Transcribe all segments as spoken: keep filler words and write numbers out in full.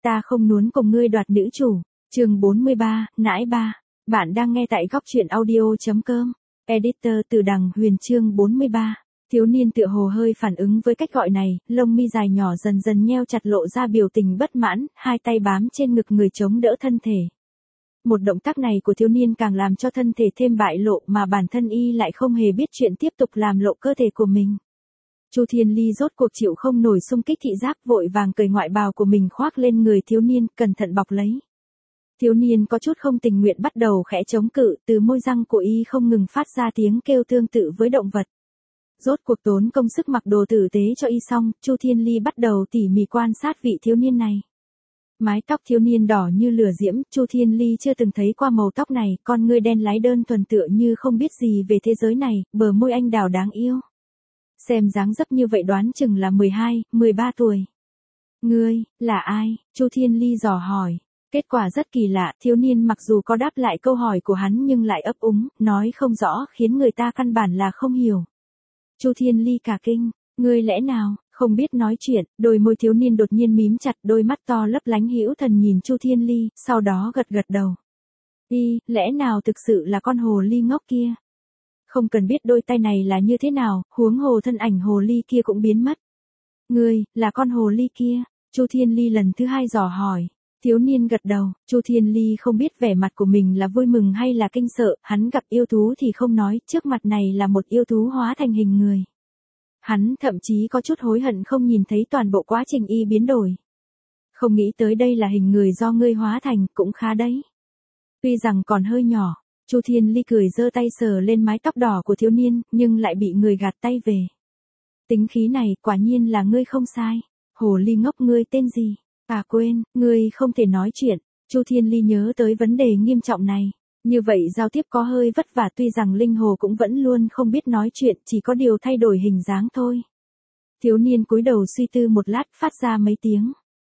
ta không muốn cùng ngươi đoạt nữ chủ. Chương bốn mươi ba, nãi ba. Bạn đang nghe tại góc truyện audio.com. Editor Từ Đằng Huyền. Chương bốn mươi ba. Thiếu niên tựa hồ hơi phản ứng với cách gọi này, lông mi dài nhỏ dần dần nheo chặt lộ ra biểu tình bất mãn, hai tay bám trên ngực người chống đỡ thân thể. Một động tác này của thiếu niên càng làm cho thân thể thêm bại lộ mà bản thân y lại không hề biết chuyện tiếp tục làm lộ cơ thể của mình. Chu Thiên Ly rốt cuộc chịu không nổi xung kích thị giác, vội vàng cởi ngoại bào của mình khoác lên người thiếu niên, cẩn thận bọc lấy. Thiếu niên có chút không tình nguyện bắt đầu khẽ chống cự, từ môi răng của y không ngừng phát ra tiếng kêu tương tự với động vật. Rốt cuộc tốn công sức mặc đồ tử tế cho y xong, Chu Thiên Ly bắt đầu tỉ mỉ quan sát vị thiếu niên này. Mái tóc thiếu niên đỏ như lửa diễm, Chu Thiên Ly chưa từng thấy qua màu tóc này, con ngươi đen láy đơn thuần tựa như không biết gì về thế giới này, bờ môi anh đào đáng yêu. Xem dáng dấp như vậy đoán chừng là mười hai, mười ba tuổi. Ngươi, là ai? Chu Thiên Ly dò hỏi. Kết quả rất kỳ lạ, thiếu niên mặc dù có đáp lại câu hỏi của hắn nhưng lại ấp úng, nói không rõ, khiến người ta căn bản là không hiểu. Chu Thiên Ly cả kinh, ngươi lẽ nào không biết nói chuyện? Đôi môi thiếu niên đột nhiên mím chặt, đôi mắt to lấp lánh hữu thần nhìn Chu Thiên Ly, sau đó gật gật đầu. Y, lẽ nào thực sự là con hồ ly ngốc kia? Không cần biết đôi tay này là như thế nào, huống hồ thân ảnh hồ ly kia cũng biến mất. Ngươi, là con hồ ly kia? Chu Thiên Ly lần thứ hai dò hỏi. Thiếu niên gật đầu, Chu Thiên Ly không biết vẻ mặt của mình là vui mừng hay là kinh sợ, hắn gặp yêu thú thì không nói, trước mặt này là một yêu thú hóa thành hình người. Hắn thậm chí có chút hối hận không nhìn thấy toàn bộ quá trình y biến đổi. Không nghĩ tới đây là hình người do ngươi hóa thành, cũng khá đấy. Tuy rằng còn hơi nhỏ, Chu Thiên Ly cười giơ tay sờ lên mái tóc đỏ của thiếu niên, nhưng lại bị người gạt tay về. Tính khí này, quả nhiên là ngươi không sai. Hồ ly ngốc, ngươi tên gì? À quên, ngươi không thể nói chuyện. Chu Thiên Ly nhớ tới vấn đề nghiêm trọng này. Như vậy giao tiếp có hơi vất vả, tuy rằng linh hồ cũng vẫn luôn không biết nói chuyện, chỉ có điều thay đổi hình dáng thôi. Thiếu niên cúi đầu suy tư một lát, phát ra mấy tiếng.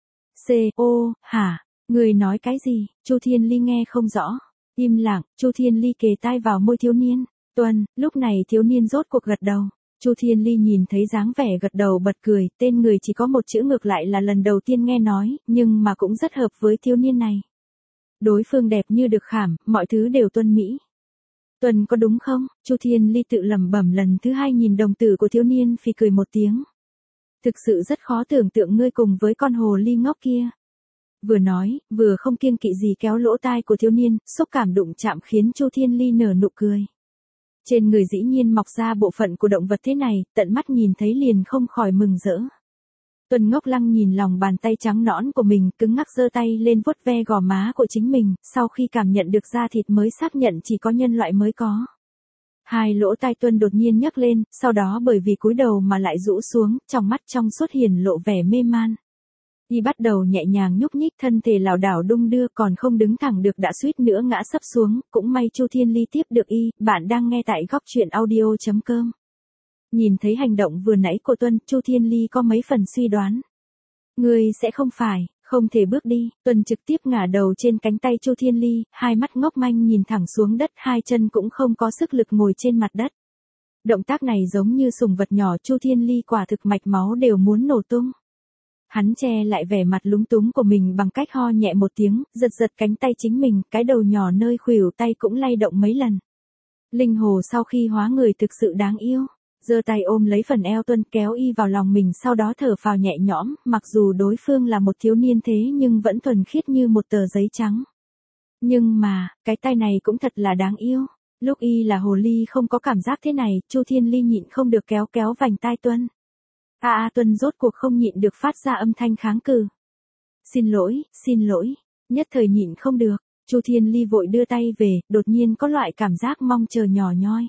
C, ô, hả? Ngươi nói cái gì? Chu Thiên Ly nghe không rõ. Im lặng, Chu Thiên Ly kề tai vào môi thiếu niên. Tuần, lúc này thiếu niên rốt cuộc gật đầu. Chu Thiên Ly nhìn thấy dáng vẻ gật đầu bật cười, tên người chỉ có một chữ ngược lại là lần đầu tiên nghe nói, nhưng mà cũng rất hợp với thiếu niên này. Đối phương đẹp như được khảm, mọi thứ đều tuân mỹ. Tuần có đúng không? Chu Thiên Ly tự lẩm bẩm lần thứ hai nhìn đồng tử của thiếu niên, phì cười một tiếng. Thực sự rất khó tưởng tượng ngươi cùng với con hồ ly ngốc kia. Vừa nói, vừa không kiêng kỵ gì kéo lỗ tai của thiếu niên, xúc cảm đụng chạm khiến Chu Thiên Ly nở nụ cười. Trên người dĩ nhiên mọc ra bộ phận của động vật thế này, tận mắt nhìn thấy liền không khỏi mừng rỡ. Tuần ngốc lăng nhìn lòng bàn tay trắng nõn của mình, cứng ngắc giơ tay lên vuốt ve gò má của chính mình, sau khi cảm nhận được da thịt mới xác nhận chỉ có nhân loại mới có. Hai lỗ tai Tuần đột nhiên nhấc lên, sau đó bởi vì cúi đầu mà lại rũ xuống, trong mắt trong suốt hiển lộ vẻ mê man. Y bắt đầu nhẹ nhàng nhúc nhích, thân thể lảo đảo đung đưa, còn không đứng thẳng được đã suýt nữa ngã sấp xuống, cũng may Chu Thiên Ly tiếp được y. Bạn đang nghe tại góc truyện audio.com. Nhìn thấy hành động vừa nãy của Tuân, Chu Thiên Ly có mấy phần suy đoán. Ngươi sẽ không phải, không thể bước đi. Tuân trực tiếp ngả đầu trên cánh tay Chu Thiên Ly, hai mắt ngốc manh nhìn thẳng xuống đất, hai chân cũng không có sức lực ngồi trên mặt đất. Động tác này giống như sùng vật nhỏ, Chu Thiên Ly quả thực mạch máu đều muốn nổ tung. Hắn che lại vẻ mặt lúng túng của mình bằng cách ho nhẹ một tiếng, giật giật cánh tay chính mình, cái đầu nhỏ nơi khuỷu tay cũng lay động mấy lần. Linh hồ sau khi hóa người thực sự đáng yêu, giơ tay ôm lấy phần eo Tuân, kéo y vào lòng mình, sau đó thở phào nhẹ nhõm, mặc dù đối phương là một thiếu niên thế nhưng vẫn thuần khiết như một tờ giấy trắng. Nhưng mà, cái tay này cũng thật là đáng yêu. Lúc y là hồ ly không có cảm giác thế này, Chu Thiên Ly nhịn không được kéo kéo vành tai Tuân. A a Tuân rốt cuộc không nhịn được phát ra âm thanh kháng cự. Xin lỗi, xin lỗi, nhất thời nhịn không được, Chu Thiên Ly vội đưa tay về, đột nhiên có loại cảm giác mong chờ nhỏ nhoi.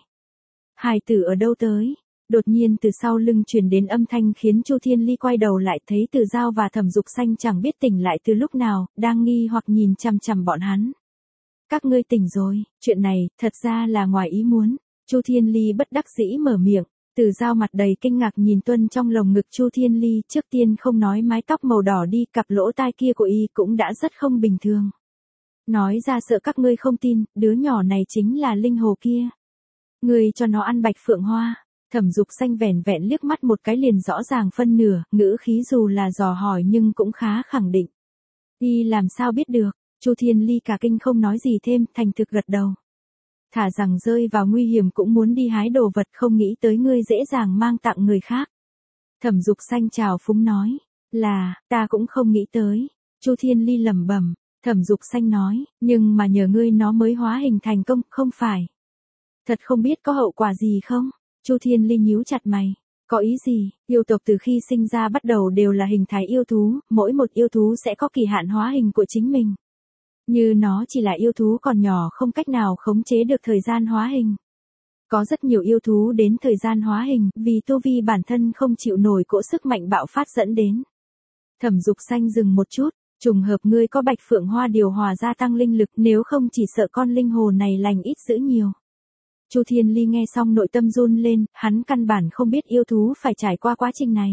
Hài tử ở đâu tới? Đột nhiên từ sau lưng truyền đến âm thanh khiến Chu Thiên Ly quay đầu lại, thấy Từ Giao và Thẩm Dục Xanh chẳng biết tỉnh lại từ lúc nào, đang nghi hoặc nhìn chằm chằm bọn hắn. Các ngươi tỉnh rồi, chuyện này, thật ra là ngoài ý muốn. Chu Thiên Ly bất đắc dĩ mở miệng. Từ Giao mặt đầy kinh ngạc nhìn Tuân trong lồng ngực Chu Thiên Ly, trước tiên không nói mái tóc màu đỏ đi, cặp lỗ tai kia của y cũng đã rất không bình thường. Nói ra sợ các ngươi không tin, đứa nhỏ này chính là linh hồ kia. Ngươi cho nó ăn bạch phượng hoa. Thẩm Dục Xanh vẻn vẹn liếc mắt một cái liền rõ ràng phân nửa, ngữ khí dù là dò hỏi nhưng cũng khá khẳng định. Y làm sao biết được, Chu Thiên Ly cả kinh không nói gì thêm, thành thực gật đầu. Thả rằng rơi vào nguy hiểm cũng muốn đi hái đồ vật, không nghĩ tới ngươi dễ dàng mang tặng người khác. Thẩm Dục Xanh chào phúng nói, là, ta cũng không nghĩ tới. Chu Thiên Ly lẩm bẩm. Thẩm Dục Xanh nói, nhưng mà nhờ ngươi nó mới hóa hình thành công, không phải. Thật không biết có hậu quả gì không? Chu Thiên Ly nhíu chặt mày. Có ý gì? Yêu tộc từ khi sinh ra bắt đầu đều là hình thái yêu thú, mỗi một yêu thú sẽ có kỳ hạn hóa hình của chính mình. Như nó chỉ là yêu thú còn nhỏ không cách nào khống chế được thời gian hóa hình. Có rất nhiều yêu thú đến thời gian hóa hình, vì tu vi bản thân không chịu nổi cỗ sức mạnh bạo phát dẫn đến. Thẩm Dục Xanh dừng một chút, trùng hợp ngươi có bạch phượng hoa điều hòa gia tăng linh lực, nếu không chỉ sợ con linh hồ này lành ít dữ nhiều. Chu Thiên Ly nghe xong nội tâm run lên, hắn căn bản không biết yêu thú phải trải qua quá trình này.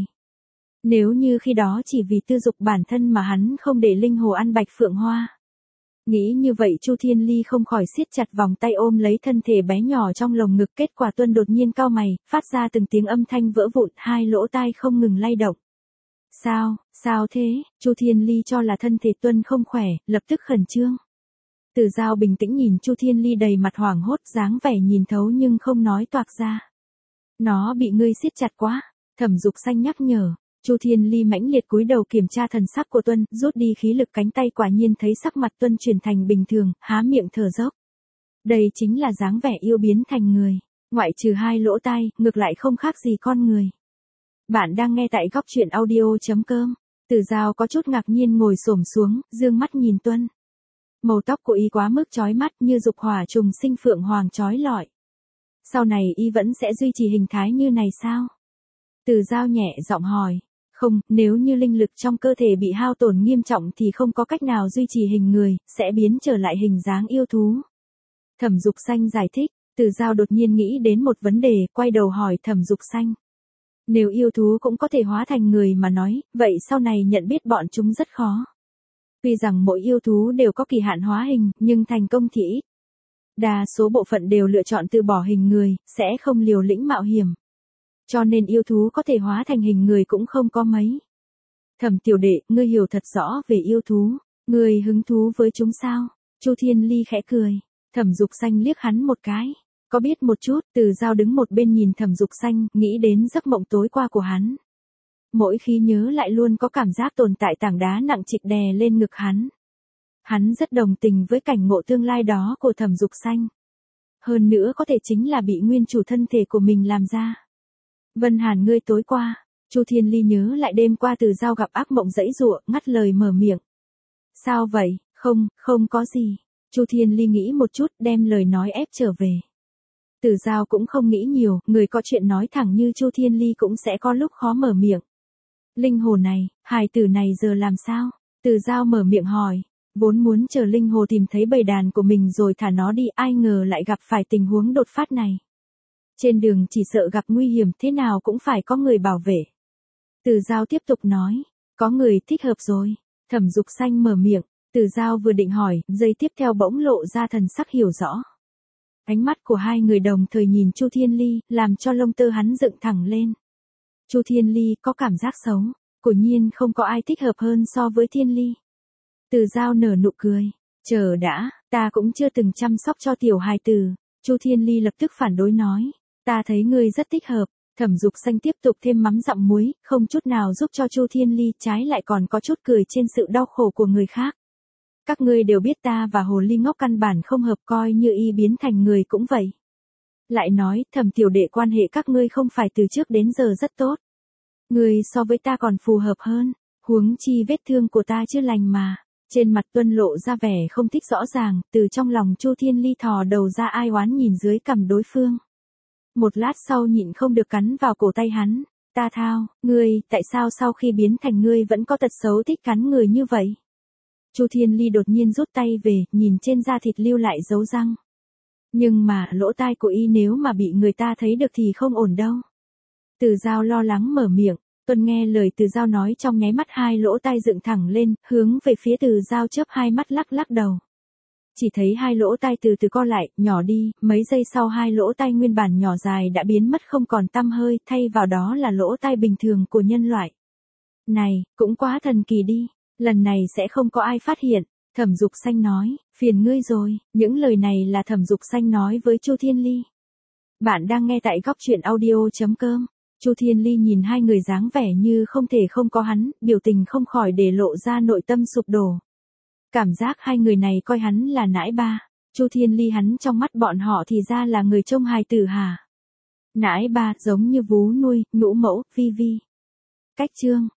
Nếu như khi đó chỉ vì tư dục bản thân mà hắn không để linh hồ ăn bạch phượng hoa. Nghĩ như vậy Chu Thiên Ly không khỏi siết chặt vòng tay ôm lấy thân thể bé nhỏ trong lồng ngực, kết quả Tuân đột nhiên cau mày, phát ra từng tiếng âm thanh vỡ vụn, hai lỗ tai không ngừng lay động. Sao, sao thế? Chu Thiên Ly cho là thân thể Tuân không khỏe, lập tức khẩn trương. Từ Dao bình tĩnh nhìn Chu Thiên Ly đầy mặt hoảng hốt, dáng vẻ nhìn thấu nhưng không nói toạc ra. Nó bị ngươi siết chặt quá, Thẩm Dục Xanh nhắc nhở. Chu Thiên Ly mãnh liệt cúi đầu kiểm tra thần sắc của Tuân, rút đi khí lực cánh tay, quả nhiên thấy sắc mặt Tuân chuyển thành bình thường, há miệng thở dốc. Đây chính là dáng vẻ yêu biến thành người, ngoại trừ hai lỗ tai, ngược lại không khác gì con người. Bạn đang nghe tại góc truyện audio chấm com. Từ Dao có chút ngạc nhiên ngồi xổm xuống, dương mắt nhìn Tuân. Màu tóc của y quá mức chói mắt, như dục hỏa trùng sinh phượng hoàng chói lọi. Sau này y vẫn sẽ duy trì hình thái như này sao? Từ Dao nhẹ giọng hỏi. Không, nếu như linh lực trong cơ thể bị hao tổn nghiêm trọng thì không có cách nào duy trì hình người, sẽ biến trở lại hình dáng yêu thú. Thẩm Dục Xanh giải thích. Từ Dao đột nhiên nghĩ đến một vấn đề, quay đầu hỏi Thẩm Dục Xanh. Nếu yêu thú cũng có thể hóa thành người mà nói, vậy sau này nhận biết bọn chúng rất khó. Tuy rằng mỗi yêu thú đều có kỳ hạn hóa hình, nhưng thành công thì ít. Đa số bộ phận đều lựa chọn từ bỏ hình người, sẽ không liều lĩnh mạo hiểm. Cho nên yêu thú có thể hóa thành hình người cũng không có mấy. Thẩm tiểu đệ, ngươi hiểu thật rõ về yêu thú, ngươi hứng thú với chúng sao? Chu Thiên Ly khẽ cười. Thẩm Dục Xanh liếc hắn một cái. Có biết một chút. Từ Dao đứng một bên nhìn Thẩm Dục Xanh, nghĩ đến giấc mộng tối qua của hắn. Mỗi khi nhớ lại luôn có cảm giác tồn tại tảng đá nặng trịch đè lên ngực hắn. Hắn rất đồng tình với cảnh ngộ tương lai đó của Thẩm Dục Xanh. Hơn nữa có thể chính là bị nguyên chủ thân thể của mình làm ra. Vân Hàn, ngươi tối qua. Chu Thiên Ly nhớ lại đêm qua Từ Dao gặp ác mộng giãy giụa, ngắt lời mở miệng. Sao vậy? Không, không có gì. Chu Thiên Ly nghĩ một chút, đem lời nói ép trở về. Từ Dao cũng không nghĩ nhiều, người có chuyện nói thẳng như Chu Thiên Ly cũng sẽ có lúc khó mở miệng. Linh hồ này, hài tử này giờ làm sao? Từ Dao mở miệng hỏi. Vốn muốn chờ linh hồ tìm thấy bầy đàn của mình rồi thả nó đi, ai ngờ lại gặp phải tình huống đột phát này. Trên đường chỉ sợ gặp nguy hiểm, thế nào cũng phải có người bảo vệ. Từ Dao tiếp tục nói. Có người thích hợp rồi. Thẩm Dục Xanh mở miệng. Từ Dao vừa định hỏi, giây tiếp theo bỗng lộ ra thần sắc hiểu rõ. Ánh mắt của hai người đồng thời nhìn Chu Thiên Ly, làm cho lông tơ hắn dựng thẳng lên. Chu Thiên Ly có cảm giác xấu, quả nhiên không có ai thích hợp hơn so với Thiên Ly. Từ Dao nở nụ cười, chờ đã, ta cũng chưa từng chăm sóc cho tiểu hài tử. Chu Thiên Ly lập tức phản đối nói, ta thấy ngươi rất thích hợp. Thẩm Dục Xanh tiếp tục thêm mắm dặm muối, không chút nào giúp cho Chu Thiên Ly, trái lại còn có chút cười trên sự đau khổ của người khác. Các ngươi đều biết ta và hồ ly ngốc căn bản không hợp, coi như y biến thành người cũng vậy. Lại nói, Thẩm tiểu đệ, quan hệ các ngươi không phải từ trước đến giờ rất tốt. Ngươi so với ta còn phù hợp hơn, huống chi vết thương của ta chưa lành mà. Trên mặt Tuân lộ ra vẻ không thích rõ ràng, từ trong lòng Chu Thiên Ly thò đầu ra ai oán nhìn dưới cằm đối phương. Một lát sau nhịn không được cắn vào cổ tay hắn. Ta thao, ngươi, tại sao sau khi biến thành ngươi vẫn có tật xấu thích cắn người như vậy? Chu Thiên Ly đột nhiên rút tay về, nhìn trên da thịt lưu lại dấu răng. Nhưng mà, lỗ tai của y nếu mà bị người ta thấy được thì không ổn đâu. Từ Dao lo lắng mở miệng, Tuân nghe lời Từ Dao nói trong nháy mắt hai lỗ tai dựng thẳng lên, hướng về phía Từ Dao chớp hai mắt lắc lắc đầu. Chỉ thấy hai lỗ tai từ từ co lại, nhỏ đi, mấy giây sau hai lỗ tai nguyên bản nhỏ dài đã biến mất không còn tăm hơi, thay vào đó là lỗ tai bình thường của nhân loại. Này, cũng quá thần kỳ đi. Lần này sẽ không có ai phát hiện. Thẩm Dục Xanh nói, phiền ngươi rồi, những lời này là Thẩm Dục Xanh nói với Chu Thiên Ly. Bạn đang nghe tại góc truyện audio.com. Chu Thiên Ly nhìn hai người dáng vẻ như không thể không có hắn, biểu tình không khỏi để lộ ra nội tâm sụp đổ. Cảm giác hai người này coi hắn là nãi ba. Chu Thiên Ly hắn trong mắt bọn họ thì ra là người trông hài tử hả? Nãi ba giống như vú nuôi, nhũ mẫu, vi vi. Cách chương.